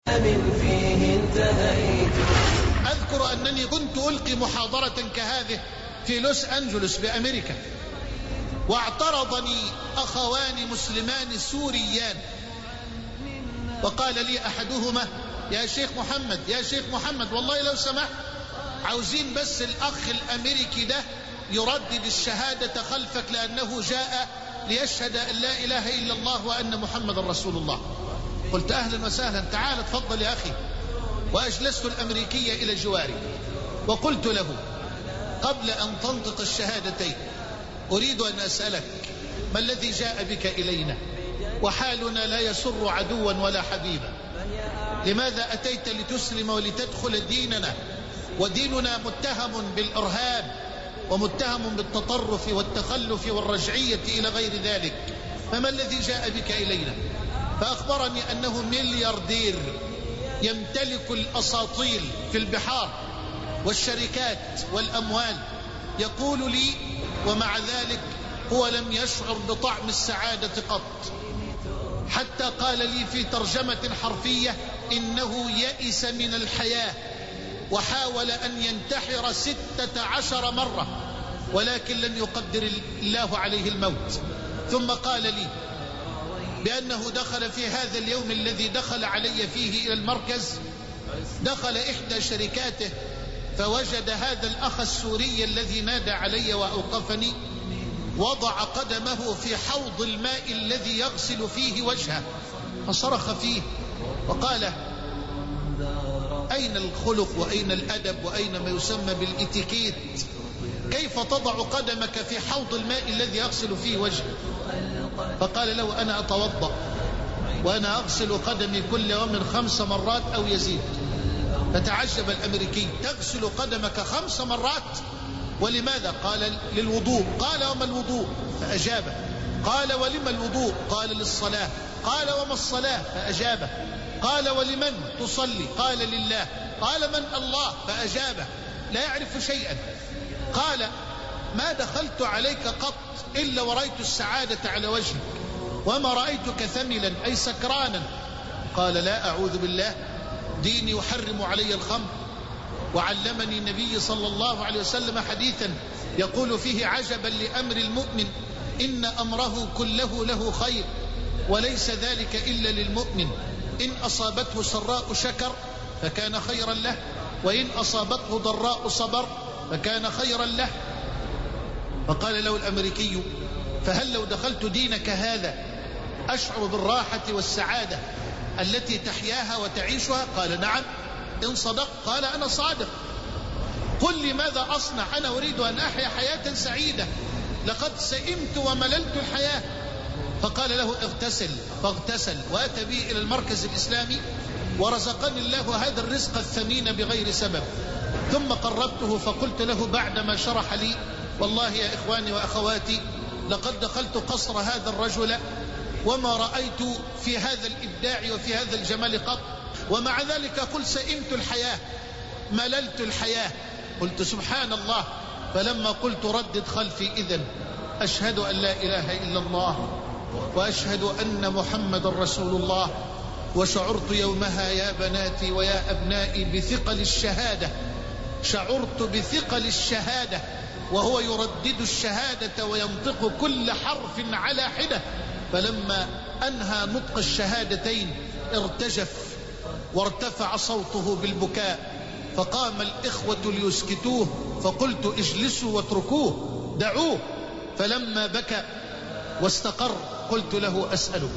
من فيه انتهيت. أذكر أنني كنت ألقي محاضرة كهذه في لوس أنجلوس بأمريكا، واعترضني أخوان مسلمان سوريان، وقال لي أحدهما: يا شيخ محمد والله لو سمحت عاوزين بس الأخ الأمريكي ده يردد الشهادة خلفك، لأنه جاء ليشهد أن لا إله إلا الله وأن محمد رسول الله. قلت: أهلا وسهلا، تعال تفضل يا أخي. وأجلست الأمريكية إلى جواري وقلت له: قبل أن تنطق الشهادتين أريد أن أسألك ما الذي جاء بك إلينا وحالنا لا يسر عدوا ولا حبيبا؟ لماذا أتيت لتسلم ولتدخل ديننا، وديننا متهم بالإرهاب ومتهم بالتطرف والتخلف والرجعية إلى غير ذلك، فما الذي جاء بك إلينا؟ فأخبرني أنه ملياردير يمتلك الأساطيل في البحار والشركات والأموال، يقول لي ومع ذلك هو لم يشعر بطعم السعادة قط، حتى قال لي في ترجمة حرفية إنه يئس من الحياة وحاول أن ينتحر 16 مرة، ولكن لم يقدر الله عليه الموت. ثم قال لي بأنه دخل في هذا اليوم الذي دخل علي فيه إلى المركز، دخل إحدى شركاته فوجد هذا الأخ السوري الذي نادى علي وأوقفني وضع قدمه في حوض الماء الذي يغسل فيه وجهه، فصرخ فيه وقال: أين الخلق وأين الأدب وأين ما يسمى بالإتيكيت؟ كيف تضع قدمك في حوض الماء الذي يغسل فيه وجهه؟ فقال له: أنا أتوضأ وأنا أغسل قدمي كل يوم 5 مرات أو يزيد. فتعجب الأمريكي: تغسل قدمك 5 مرات؟ ولماذا؟ قال: للوضوء. قال: وما الوضوء؟ فأجابه. قال: ولما الوضوء؟ قال: للصلاة. قال: وما الصلاة؟ فأجابه. قال: ولمن تصلي؟ قال: لله. قال: من الله؟ فأجابه لا يعرف شيئا. قال: ما دخلت عليك قط إلا ورأيت السعادة على وجهك، وما رأيتك ثملا أي سكرانا. قال: لا، أعوذ بالله، ديني يحرم علي الخمر، وعلمني النبي صلى الله عليه وسلم حديثا يقول فيه: عجبا لأمر المؤمن إن أمره كله له خير، وليس ذلك إلا للمؤمن، إن أصابته سراء شكر فكان خيرا له، وإن أصابته ضراء صبر فكان خيرا له. فقال له الأمريكي: فهل لو دخلت دينك هذا أشعر بالراحة والسعادة التي تحياها وتعيشها؟ قال: نعم إن صدق. قال: أنا صادق، قل لي ماذا أصنع، أنا أريد أن أحيا حياة سعيدة، لقد سئمت ومللت الحياة. فقال له: اغتسل. فاغتسل وأتى بي إلى المركز الإسلامي، ورزقني الله هذا الرزق الثمين بغير سبب. ثم قربته فقلت له بعدما شرح لي: والله يا إخواني وأخواتي لقد دخلت قصر هذا الرجل وما رأيت في هذا الإبداع وفي هذا الجمال قط، ومع ذلك قل سئمت الحياة مللت الحياة. قلت: سبحان الله. فلما قلت: ردد خلفي إذن: أشهد أن لا إله إلا الله وأشهد أن محمد رسول الله. وشعرت يومها يا بناتي ويا أبنائي بثقل الشهادة، شعرت بثقل الشهادة وهو يردد الشهادة وينطق كل حرف على حدة. فلما أنهى نطق الشهادتين ارتجف وارتفع صوته بالبكاء، فقام الإخوة ليسكتوه، فقلت: اجلسوا واتركوه، دعوه. فلما بكى واستقر قلت له: أسألك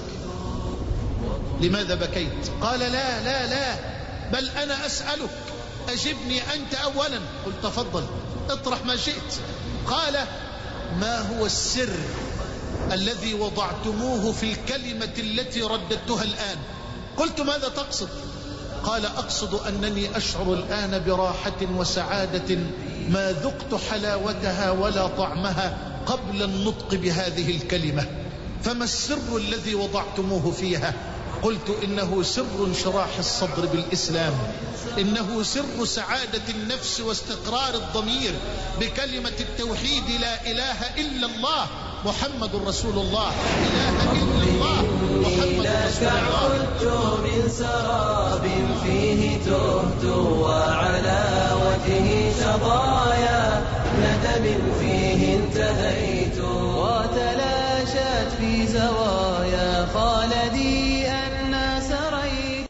لماذا بكيت؟ قال: لا لا لا، بل أنا أسألك، أجبني أنت أولا. قلت: تفضل اطرح ما شئت. قال: ما هو السر الذي وضعتموه في الكلمة التي رددتها الآن؟ قلت: ماذا تقصد؟ قال: أقصد أنني أشعر الآن براحة وسعادة ما ذقت حلاوتها ولا طعمها قبل النطق بهذه الكلمة، فما السر الذي وضعتموه فيها؟ قلت: إنه سر انشراح الصدر بالإسلام، إنه سر سعادة النفس واستقرار الضمير بكلمة التوحيد: لا إله إلا الله محمد رسول الله، إله إلا الله محمد رسول الله. من سراب تهت وعلى وجهي شظايا ندم فيه انتهيت وتلاشت في زوايا خالي